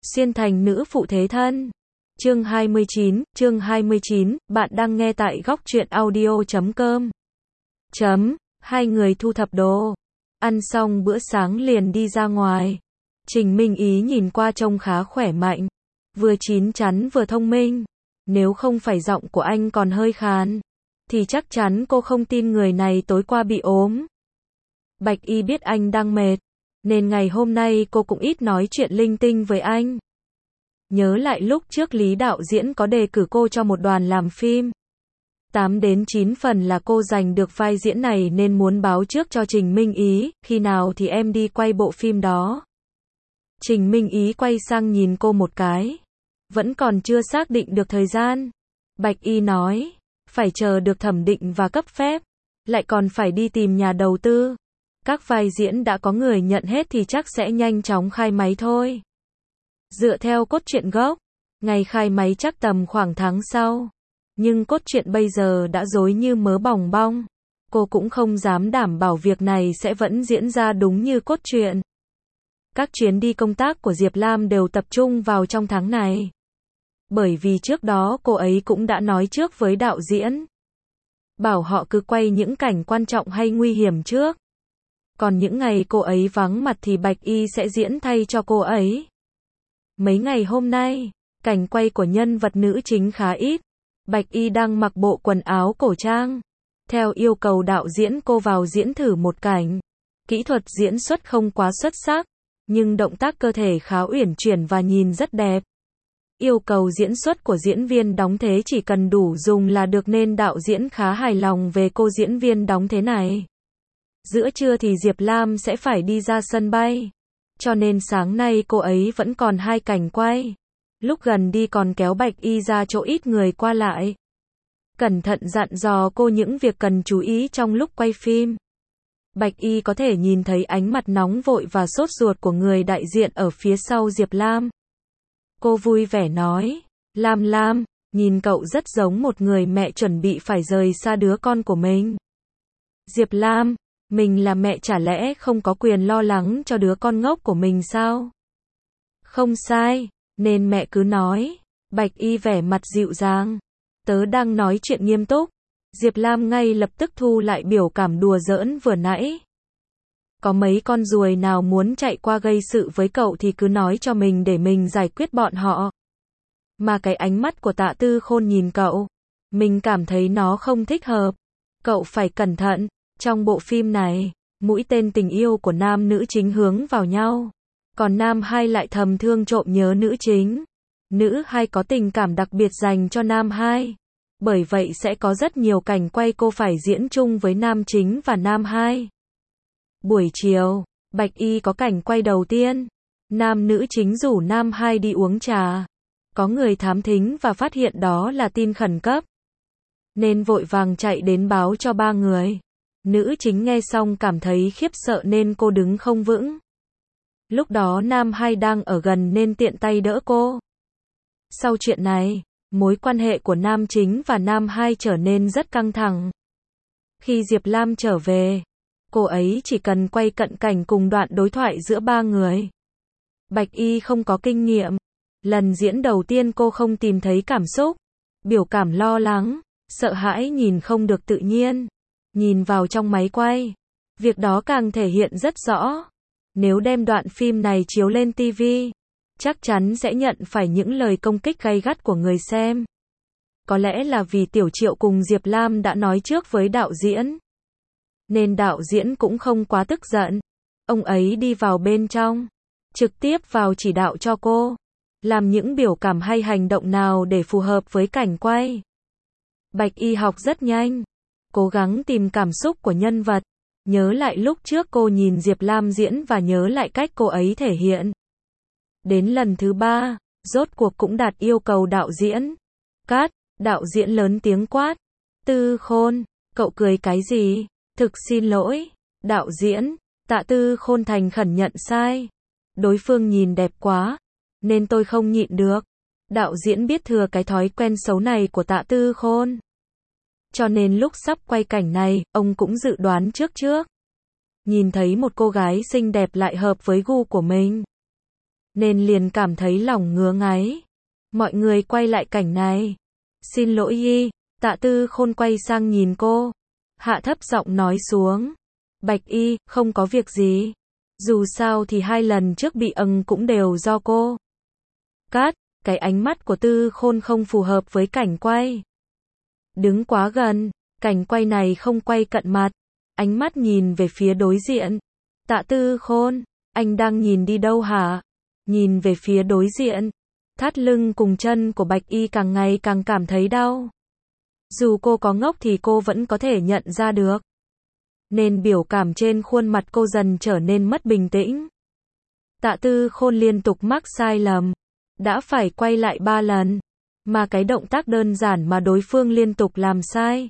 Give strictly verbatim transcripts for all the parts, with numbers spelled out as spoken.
Xuyên thành nữ phụ thế thân. Chương hai mươi chín, chương hai mươi chín, bạn đang nghe tại góc truyện audio chấm com. Chấm, hai người thu thập đồ. Ăn xong bữa sáng liền đi ra ngoài. Trình Minh Ý nhìn qua trông khá khỏe mạnh. Vừa chín chắn vừa thông minh. Nếu không phải giọng của anh còn hơi khàn, thì chắc chắn cô không tin người này tối qua bị ốm. Bạch Y biết anh đang mệt, nên ngày hôm nay cô cũng ít nói chuyện linh tinh với anh. Nhớ lại lúc trước Lý đạo diễn có đề cử cô cho một đoàn làm phim. tám đến chín phần là cô giành được vai diễn này nên muốn báo trước cho Trình Minh Ý, khi nào thì em đi quay bộ phim đó. Trình Minh Ý quay sang nhìn cô một cái. Vẫn còn chưa xác định được thời gian. Bạch Y nói, phải chờ được thẩm định và cấp phép, lại còn phải đi tìm nhà đầu tư. Các vai diễn đã có người nhận hết thì chắc sẽ nhanh chóng khai máy thôi. Dựa theo cốt truyện gốc, ngày khai máy chắc tầm khoảng tháng sau. Nhưng cốt truyện bây giờ đã rối như mớ bòng bong. Cô cũng không dám đảm bảo việc này sẽ vẫn diễn ra đúng như cốt truyện. Các chuyến đi công tác của Diệp Lam đều tập trung vào trong tháng này. Bởi vì trước đó cô ấy cũng đã nói trước với đạo diễn, bảo họ cứ quay những cảnh quan trọng hay nguy hiểm trước. Còn những ngày cô ấy vắng mặt thì Bạch Y sẽ diễn thay cho cô ấy. Mấy ngày hôm nay, cảnh quay của nhân vật nữ chính khá ít. Bạch Y đang mặc bộ quần áo cổ trang. Theo yêu cầu đạo diễn cô vào diễn thử một cảnh. Kỹ thuật diễn xuất không quá xuất sắc, nhưng động tác cơ thể khá uyển chuyển và nhìn rất đẹp. Yêu cầu diễn xuất của diễn viên đóng thế chỉ cần đủ dùng là được nên đạo diễn khá hài lòng về cô diễn viên đóng thế này. Giữa trưa thì Diệp Lam sẽ phải đi ra sân bay. Cho nên sáng nay cô ấy vẫn còn hai cảnh quay. Lúc gần đi còn kéo Bạch Y ra chỗ ít người qua lại. Cẩn thận dặn dò cô những việc cần chú ý trong lúc quay phim. Bạch Y có thể nhìn thấy ánh mặt nóng vội và sốt ruột của người đại diện ở phía sau Diệp Lam. Cô vui vẻ nói, Lam Lam, nhìn cậu rất giống một người mẹ chuẩn bị phải rời xa đứa con của mình. Diệp Lam, mình là mẹ chả lẽ không có quyền lo lắng cho đứa con ngốc của mình sao? Không sai, nên mẹ cứ nói. Bạch Y vẻ mặt dịu dàng. Tớ đang nói chuyện nghiêm túc. Diệp Lam ngay lập tức thu lại biểu cảm đùa giỡn vừa nãy. Có mấy con ruồi nào muốn chạy qua gây sự với cậu thì cứ nói cho mình để mình giải quyết bọn họ. Mà cái ánh mắt của Tạ Tư Khôn nhìn cậu, mình cảm thấy nó không thích hợp. Cậu phải cẩn thận. Trong bộ phim này, mũi tên tình yêu của nam nữ chính hướng vào nhau. Còn nam hai lại thầm thương trộm nhớ nữ chính. Nữ hai có tình cảm đặc biệt dành cho nam hai. Bởi vậy sẽ có rất nhiều cảnh quay cô phải diễn chung với nam chính và nam hai. Buổi chiều, Bạch Y có cảnh quay đầu tiên. Nam nữ chính rủ nam hai đi uống trà. Có người thám thính và phát hiện đó là tin khẩn cấp, nên vội vàng chạy đến báo cho ba người. Nữ chính nghe xong cảm thấy khiếp sợ nên cô đứng không vững. Lúc đó nam hai đang ở gần nên tiện tay đỡ cô. Sau chuyện này, mối quan hệ của nam chính và nam hai trở nên rất căng thẳng. Khi Diệp Lam trở về, cô ấy chỉ cần quay cận cảnh cùng đoạn đối thoại giữa ba người. Bạch Y không có kinh nghiệm. Lần diễn đầu tiên cô không tìm thấy cảm xúc, biểu cảm lo lắng, sợ hãi nhìn không được tự nhiên. Nhìn vào trong máy quay, việc đó càng thể hiện rất rõ. Nếu đem đoạn phim này chiếu lên ti vi, chắc chắn sẽ nhận phải những lời công kích gay gắt của người xem. Có lẽ là vì Tiểu Triệu cùng Diệp Lam đã nói trước với đạo diễn, nên đạo diễn cũng không quá tức giận. Ông ấy đi vào bên trong, trực tiếp vào chỉ đạo cho cô làm những biểu cảm hay hành động nào để phù hợp với cảnh quay. Bạch Y học rất nhanh, cố gắng tìm cảm xúc của nhân vật, nhớ lại lúc trước cô nhìn Diệp Lam diễn và nhớ lại cách cô ấy thể hiện. Đến lần thứ ba, rốt cuộc cũng đạt yêu cầu đạo diễn. Cát, đạo diễn lớn tiếng quát. Tư Khôn, cậu cười cái gì? Thực xin lỗi, đạo diễn. Tạ Tư Khôn thành khẩn nhận sai. Đối phương nhìn đẹp quá, nên tôi không nhịn được. Đạo diễn biết thừa cái thói quen xấu này của Tạ Tư Khôn. Cho nên lúc sắp quay cảnh này, ông cũng dự đoán trước trước. Nhìn thấy một cô gái xinh đẹp lại hợp với gu của mình, nên liền cảm thấy lòng ngứa ngáy. Mọi người quay lại cảnh này. Xin lỗi Y, Tạ Tư Khôn quay sang nhìn cô. Hạ thấp giọng nói xuống. Bạch Y, không có việc gì. Dù sao thì hai lần trước bị âng cũng đều do cô. Cát, cái ánh mắt của Tư Khôn không phù hợp với cảnh quay. Đứng quá gần, cảnh quay này không quay cận mặt. Ánh mắt nhìn về phía đối diện. Tạ Tư Khôn, anh đang nhìn đi đâu hả? Nhìn về phía đối diện. Thắt lưng cùng chân của Bạch Y càng ngày càng cảm thấy đau. Dù cô có ngốc thì cô vẫn có thể nhận ra được. Nên biểu cảm trên khuôn mặt cô dần trở nên mất bình tĩnh. Tạ Tư Khôn liên tục mắc sai lầm. Đã phải quay lại ba lần. Mà cái động tác đơn giản mà đối phương liên tục làm sai.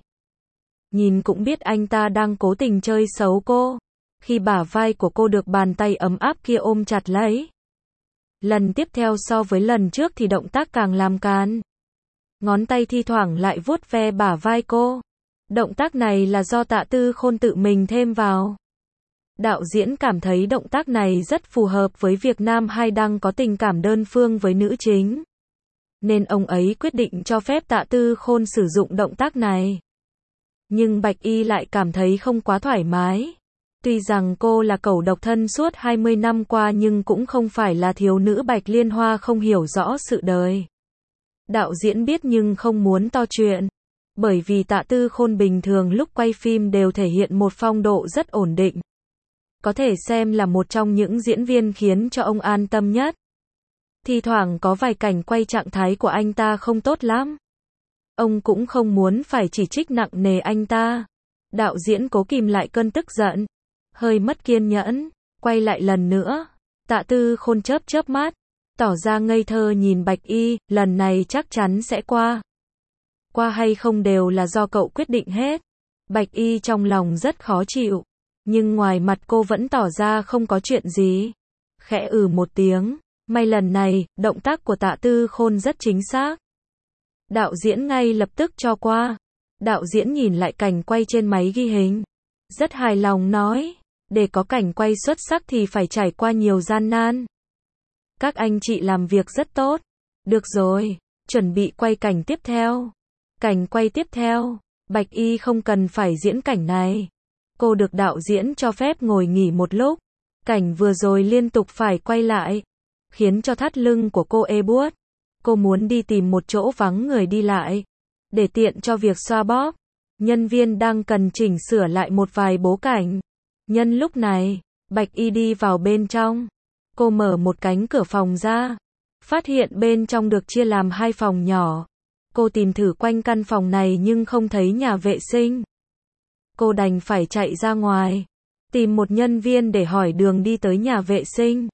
Nhìn cũng biết anh ta đang cố tình chơi xấu cô. Khi bả vai của cô được bàn tay ấm áp kia ôm chặt lấy. Lần tiếp theo so với lần trước thì động tác càng làm càn. Ngón tay thi thoảng lại vuốt ve bả vai cô. Động tác này là do Tạ Tư Khôn tự mình thêm vào. Đạo diễn cảm thấy động tác này rất phù hợp với việc nam hai đang có tình cảm đơn phương với nữ chính. Nên ông ấy quyết định cho phép Tạ Tư Khôn sử dụng động tác này. Nhưng Bạch Y lại cảm thấy không quá thoải mái. Tuy rằng cô là cẩu độc thân suốt hai mươi năm qua nhưng cũng không phải là thiếu nữ Bạch Liên Hoa không hiểu rõ sự đời. Đạo diễn biết nhưng không muốn to chuyện. Bởi vì Tạ Tư Khôn bình thường lúc quay phim đều thể hiện một phong độ rất ổn định. Có thể xem là một trong những diễn viên khiến cho ông an tâm nhất. Thi thoảng có vài cảnh quay trạng thái của anh ta không tốt lắm. Ông cũng không muốn phải chỉ trích nặng nề anh ta. Đạo diễn cố kìm lại cơn tức giận. Hơi mất kiên nhẫn. Quay lại lần nữa. Tạ Tư Khôn chớp chớp mắt. Tỏ ra ngây thơ nhìn Bạch Y. Lần này chắc chắn sẽ qua. Qua hay không đều là do cậu quyết định hết. Bạch Y trong lòng rất khó chịu. Nhưng ngoài mặt cô vẫn tỏ ra không có chuyện gì. Khẽ ừ một tiếng. May lần này, động tác của Tạ Tư Khôn rất chính xác. Đạo diễn ngay lập tức cho qua. Đạo diễn nhìn lại cảnh quay trên máy ghi hình. Rất hài lòng nói. Để có cảnh quay xuất sắc thì phải trải qua nhiều gian nan. Các anh chị làm việc rất tốt. Được rồi, chuẩn bị quay cảnh tiếp theo. Cảnh quay tiếp theo. Bạch Y không cần phải diễn cảnh này. Cô được đạo diễn cho phép ngồi nghỉ một lúc. Cảnh vừa rồi liên tục phải quay lại. Khiến cho thắt lưng của cô ê buốt. Cô muốn đi tìm một chỗ vắng người đi lại. Để tiện cho việc xoa bóp. Nhân viên đang cần chỉnh sửa lại một vài bố cảnh. Nhân lúc này, Bạch Y đi vào bên trong. Cô mở một cánh cửa phòng ra. Phát hiện bên trong được chia làm hai phòng nhỏ. Cô tìm thử quanh căn phòng này nhưng không thấy nhà vệ sinh. Cô đành phải chạy ra ngoài. Tìm một nhân viên để hỏi đường đi tới nhà vệ sinh.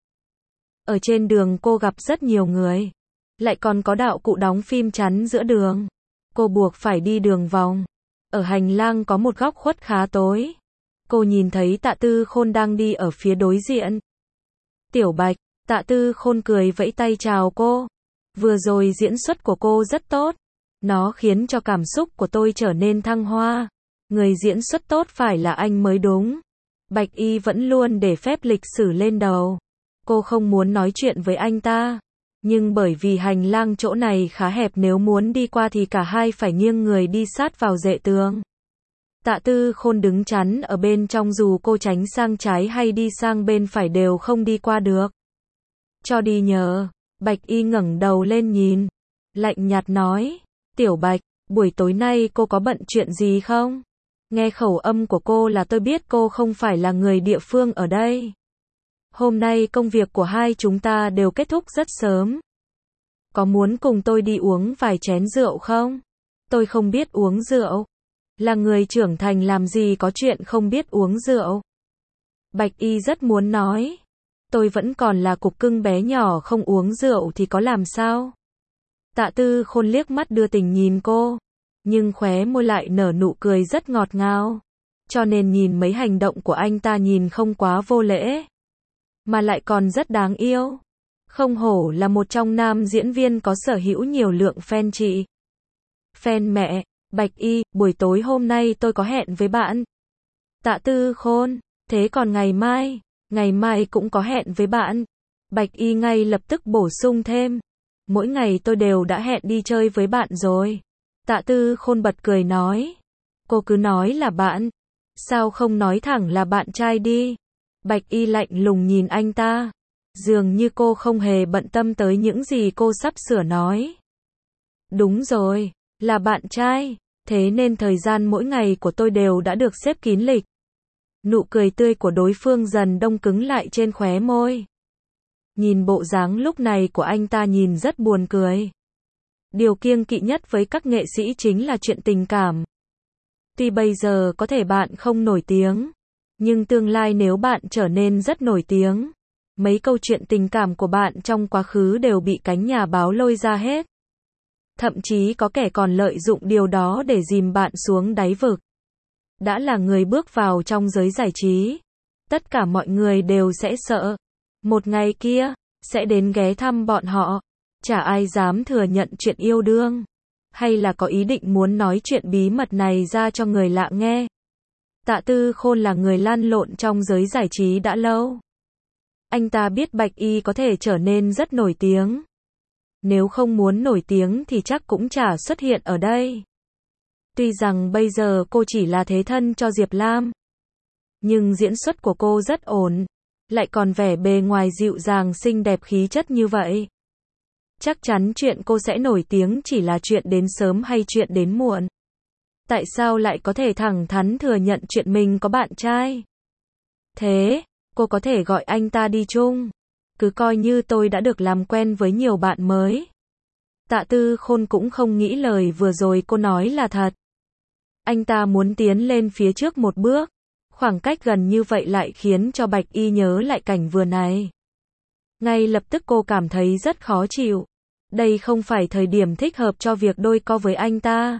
Ở trên đường cô gặp rất nhiều người. Lại còn có đạo cụ đóng phim chắn giữa đường. Cô buộc phải đi đường vòng. Ở hành lang có một góc khuất khá tối. Cô nhìn thấy Tạ Tư Khôn đang đi ở phía đối diện. Tiểu Bạch, Tạ Tư Khôn cười vẫy tay chào cô. Vừa rồi diễn xuất của cô rất tốt. Nó khiến cho cảm xúc của tôi trở nên thăng hoa. Người diễn xuất tốt phải là anh mới đúng. Bạch Y vẫn luôn để phép lịch sử lên đầu. Cô không muốn nói chuyện với anh ta. Nhưng bởi vì hành lang chỗ này khá hẹp nếu muốn đi qua thì cả hai phải nghiêng người đi sát vào rễ tường. Tạ Tư Khôn đứng chắn ở bên trong dù cô tránh sang trái hay đi sang bên phải đều không đi qua được. Cho đi nhờ. Bạch Y ngẩng đầu lên nhìn. Lạnh nhạt nói. Tiểu Bạch, buổi tối nay cô có bận chuyện gì không? Nghe khẩu âm của cô là tôi biết cô không phải là người địa phương ở đây. Hôm nay công việc của hai chúng ta đều kết thúc rất sớm. Có muốn cùng tôi đi uống vài chén rượu không? Tôi không biết uống rượu. Là người trưởng thành làm gì có chuyện không biết uống rượu. Bạch Y rất muốn nói. Tôi vẫn còn là cục cưng bé nhỏ không uống rượu thì có làm sao? Tạ Tư Khôn liếc mắt đưa tình nhìn cô. Nhưng khóe môi lại nở nụ cười rất ngọt ngào. Cho nên nhìn mấy hành động của anh ta nhìn không quá vô lễ. Mà lại còn rất đáng yêu. Không hổ là một trong nam diễn viên có sở hữu nhiều lượng fan chị. Fan mẹ, Bạch Y, buổi tối hôm nay tôi có hẹn với bạn. Tạ Tư Khôn, thế còn ngày mai? Ngày mai cũng có hẹn với bạn. Bạch Y ngay lập tức bổ sung thêm. Mỗi ngày tôi đều đã hẹn đi chơi với bạn rồi. Tạ Tư Khôn bật cười nói. Cô cứ nói là bạn. Sao không nói thẳng là bạn trai đi? Bạch Y lạnh lùng nhìn anh ta. Dường như cô không hề bận tâm tới những gì cô sắp sửa nói. Đúng rồi, là bạn trai. Thế nên thời gian mỗi ngày của tôi đều đã được xếp kín lịch. Nụ cười tươi của đối phương dần đông cứng lại trên khóe môi. Nhìn bộ dáng lúc này của anh ta nhìn rất buồn cười. Điều kiêng kỵ nhất với các nghệ sĩ chính là chuyện tình cảm. Tuy bây giờ có thể bạn không nổi tiếng, nhưng tương lai nếu bạn trở nên rất nổi tiếng, mấy câu chuyện tình cảm của bạn trong quá khứ đều bị cánh nhà báo lôi ra hết. Thậm chí có kẻ còn lợi dụng điều đó để dìm bạn xuống đáy vực. Đã là người bước vào trong giới giải trí, tất cả mọi người đều sẽ sợ. Một ngày kia, sẽ đến ghé thăm bọn họ. Chả ai dám thừa nhận chuyện yêu đương. Hay là có ý định muốn nói chuyện bí mật này ra cho người lạ nghe. Tạ Tư Khôn là người lăn lộn trong giới giải trí đã lâu. Anh ta biết Bạch Y có thể trở nên rất nổi tiếng. Nếu không muốn nổi tiếng thì chắc cũng chả xuất hiện ở đây. Tuy rằng bây giờ cô chỉ là thế thân cho Diệp Lam, nhưng diễn xuất của cô rất ổn, lại còn vẻ bề ngoài dịu dàng xinh đẹp khí chất như vậy. Chắc chắn chuyện cô sẽ nổi tiếng chỉ là chuyện đến sớm hay chuyện đến muộn. Tại sao lại có thể thẳng thắn thừa nhận chuyện mình có bạn trai? Thế, cô có thể gọi anh ta đi chung. Cứ coi như tôi đã được làm quen với nhiều bạn mới. Tạ Tư Khôn cũng không nghĩ lời vừa rồi cô nói là thật. Anh ta muốn tiến lên phía trước một bước. Khoảng cách gần như vậy lại khiến cho Bạch Y nhớ lại cảnh vừa này. Ngay lập tức cô cảm thấy rất khó chịu. Đây không phải thời điểm thích hợp cho việc đôi co với anh ta.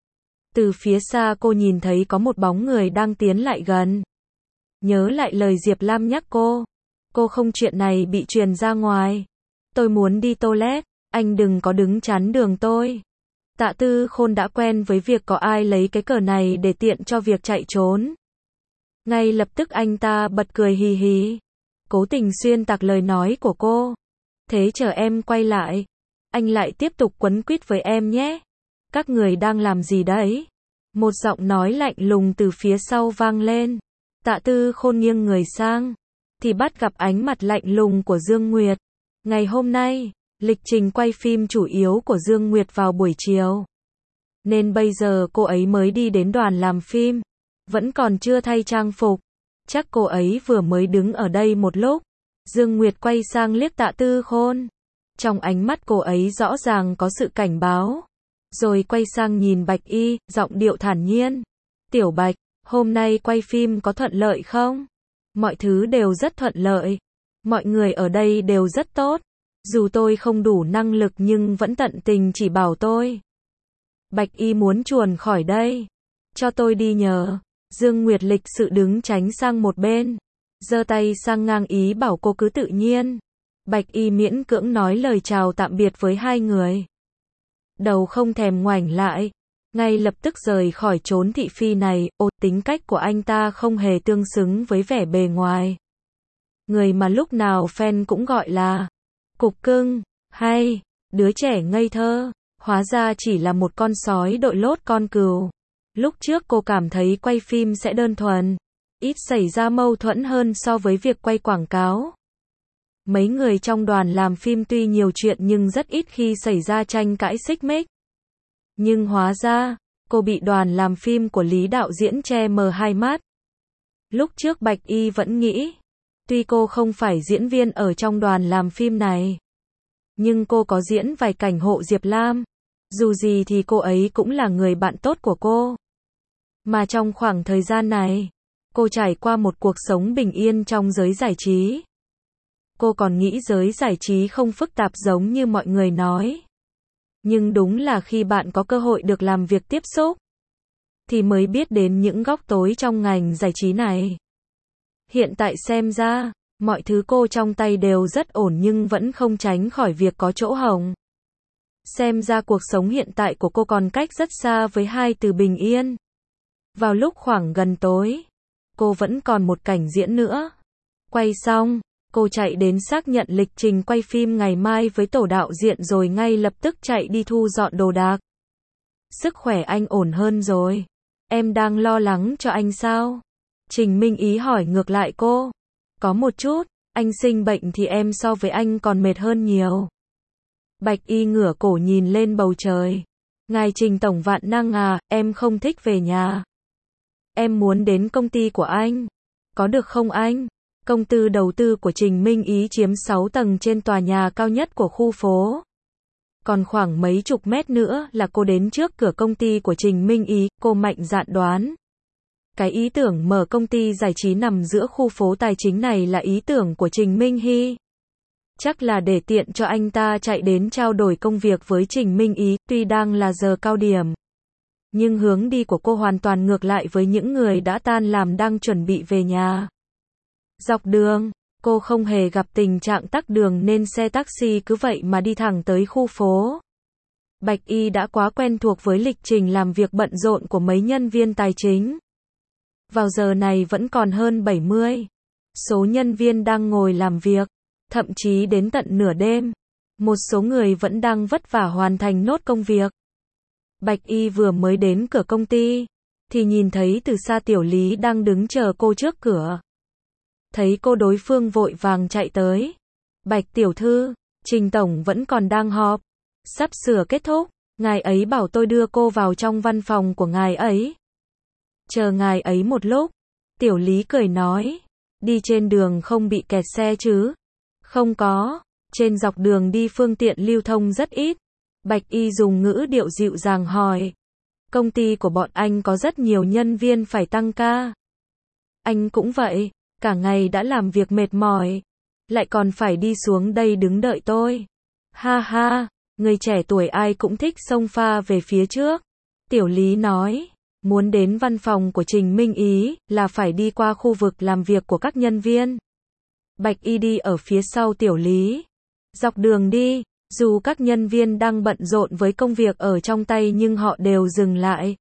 Từ phía xa cô nhìn thấy có một bóng người đang tiến lại gần. Nhớ lại lời Diệp Lam nhắc cô. Cô không chuyện này bị truyền ra ngoài. Tôi muốn đi toilet, anh đừng có đứng chắn đường tôi. Tạ Tư Khôn đã quen với việc có ai lấy cái cờ này để tiện cho việc chạy trốn. Ngay lập tức anh ta bật cười hì hì. Cố tình xuyên tạc lời nói của cô. Thế chờ em quay lại, anh lại tiếp tục quấn quýt với em nhé. Các người đang làm gì đấy? Một giọng nói lạnh lùng từ phía sau vang lên. Tạ Tư Khôn nghiêng người sang, thì bắt gặp ánh mặt lạnh lùng của Dương Nguyệt. Ngày hôm nay, lịch trình quay phim chủ yếu của Dương Nguyệt vào buổi chiều. Nên bây giờ cô ấy mới đi đến đoàn làm phim. Vẫn còn chưa thay trang phục. Chắc cô ấy vừa mới đứng ở đây một lúc. Dương Nguyệt quay sang liếc Tạ Tư Khôn. Trong ánh mắt cô ấy rõ ràng có sự cảnh báo. Rồi quay sang nhìn Bạch Y, giọng điệu thản nhiên. Tiểu Bạch, hôm nay quay phim có thuận lợi không? Mọi thứ đều rất thuận lợi. Mọi người ở đây đều rất tốt. Dù tôi không đủ năng lực nhưng vẫn tận tình chỉ bảo tôi. Bạch Y muốn chuồn khỏi đây. Cho tôi đi nhờ. Dương Nguyệt lịch sự đứng tránh sang một bên. Giơ tay sang ngang ý bảo cô cứ tự nhiên. Bạch Y miễn cưỡng nói lời chào tạm biệt với hai người. Đầu không thèm ngoảnh lại. Ngay lập tức rời khỏi chốn thị phi này. Ô, tính cách của anh ta không hề tương xứng với vẻ bề ngoài. Người mà lúc nào fan cũng gọi là cục cưng, hay đứa trẻ ngây thơ. Hóa ra chỉ là một con sói đội lốt con cừu. Lúc trước cô cảm thấy quay phim sẽ đơn thuần, ít xảy ra mâu thuẫn hơn so với việc quay quảng cáo. Mấy người trong đoàn làm phim tuy nhiều chuyện nhưng rất ít khi xảy ra tranh cãi xích mích. Nhưng hóa ra, cô bị đoàn làm phim của Lý đạo diễn che mờ hai mắt. Lúc trước Bạch Y vẫn nghĩ, tuy cô không phải diễn viên ở trong đoàn làm phim này, nhưng cô có diễn vài cảnh hộ Diệp Lam. Dù gì thì cô ấy cũng là người bạn tốt của cô. Mà trong khoảng thời gian này, cô trải qua một cuộc sống bình yên trong giới giải trí. Cô còn nghĩ giới giải trí không phức tạp giống như mọi người nói. Nhưng đúng là khi bạn có cơ hội được làm việc tiếp xúc, thì mới biết đến những góc tối trong ngành giải trí này. Hiện tại xem ra, mọi thứ cô trong tay đều rất ổn nhưng vẫn không tránh khỏi việc có chỗ hổng. Xem ra cuộc sống hiện tại của cô còn cách rất xa với hai từ bình yên. Vào lúc khoảng gần tối, cô vẫn còn một cảnh diễn nữa. Quay xong, Cô chạy đến xác nhận lịch trình quay phim ngày mai với tổ đạo diễn rồi ngay lập tức chạy đi thu dọn đồ đạc. Sức khỏe anh ổn hơn rồi. Em đang lo lắng cho anh sao? Trình Minh Ý hỏi ngược lại cô. Có một chút, anh sinh bệnh thì em so với anh còn mệt hơn nhiều. Bạch Y ngửa cổ nhìn lên bầu trời. Ngài Trình Tổng vạn năng à, em không thích về nhà. Em muốn đến công ty của anh. Có được không anh? Công ty đầu tư của Trình Minh Ý chiếm sáu tầng trên tòa nhà cao nhất của khu phố. Còn khoảng mấy chục mét nữa là cô đến trước cửa công ty của Trình Minh Ý, cô mạnh dạn đoán. Cái ý tưởng mở công ty giải trí nằm giữa khu phố tài chính này là ý tưởng của Trình Minh Hy. Chắc là để tiện cho anh ta chạy đến trao đổi công việc với Trình Minh Ý, tuy đang là giờ cao điểm. Nhưng hướng đi của cô hoàn toàn ngược lại với những người đã tan làm đang chuẩn bị về nhà. Dọc đường, cô không hề gặp tình trạng tắc đường nên xe taxi cứ vậy mà đi thẳng tới khu phố. Bạch Y đã quá quen thuộc với lịch trình làm việc bận rộn của mấy nhân viên tài chính. Vào giờ này vẫn còn hơn bảy mươi. Số nhân viên đang ngồi làm việc, thậm chí đến tận nửa đêm. Một số người vẫn đang vất vả hoàn thành nốt công việc. Bạch Y vừa mới đến cửa công ty, thì nhìn thấy từ xa Tiểu Lý đang đứng chờ cô trước cửa. Thấy cô đối phương vội vàng chạy tới. Bạch tiểu thư, Trình Tổng vẫn còn đang họp. Sắp sửa kết thúc, ngài ấy bảo tôi đưa cô vào trong văn phòng của ngài ấy. Chờ ngài ấy một lúc. Tiểu Lý cười nói. Đi trên đường không bị kẹt xe chứ? Không có, trên dọc đường đi phương tiện lưu thông rất ít. Bạch Y dùng ngữ điệu dịu dàng hỏi. Công ty của bọn anh có rất nhiều nhân viên phải tăng ca. Anh cũng vậy, cả ngày đã làm việc mệt mỏi. Lại còn phải đi xuống đây đứng đợi tôi. Ha ha, người trẻ tuổi ai cũng thích xông pha về phía trước. Tiểu Lý nói. Muốn đến văn phòng của Trình Minh Ý là phải đi qua khu vực làm việc của các nhân viên. Bạch Y đi ở phía sau Tiểu Lý. Dọc đường đi, dù các nhân viên đang bận rộn với công việc ở trong tay nhưng họ đều dừng lại.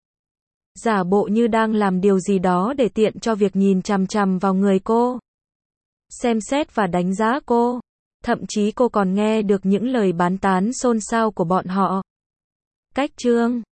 Giả bộ như đang làm điều gì đó để tiện cho việc nhìn chằm chằm vào người cô. Xem xét và đánh giá cô. Thậm chí cô còn nghe được những lời bán tán xôn xao của bọn họ. Cách chương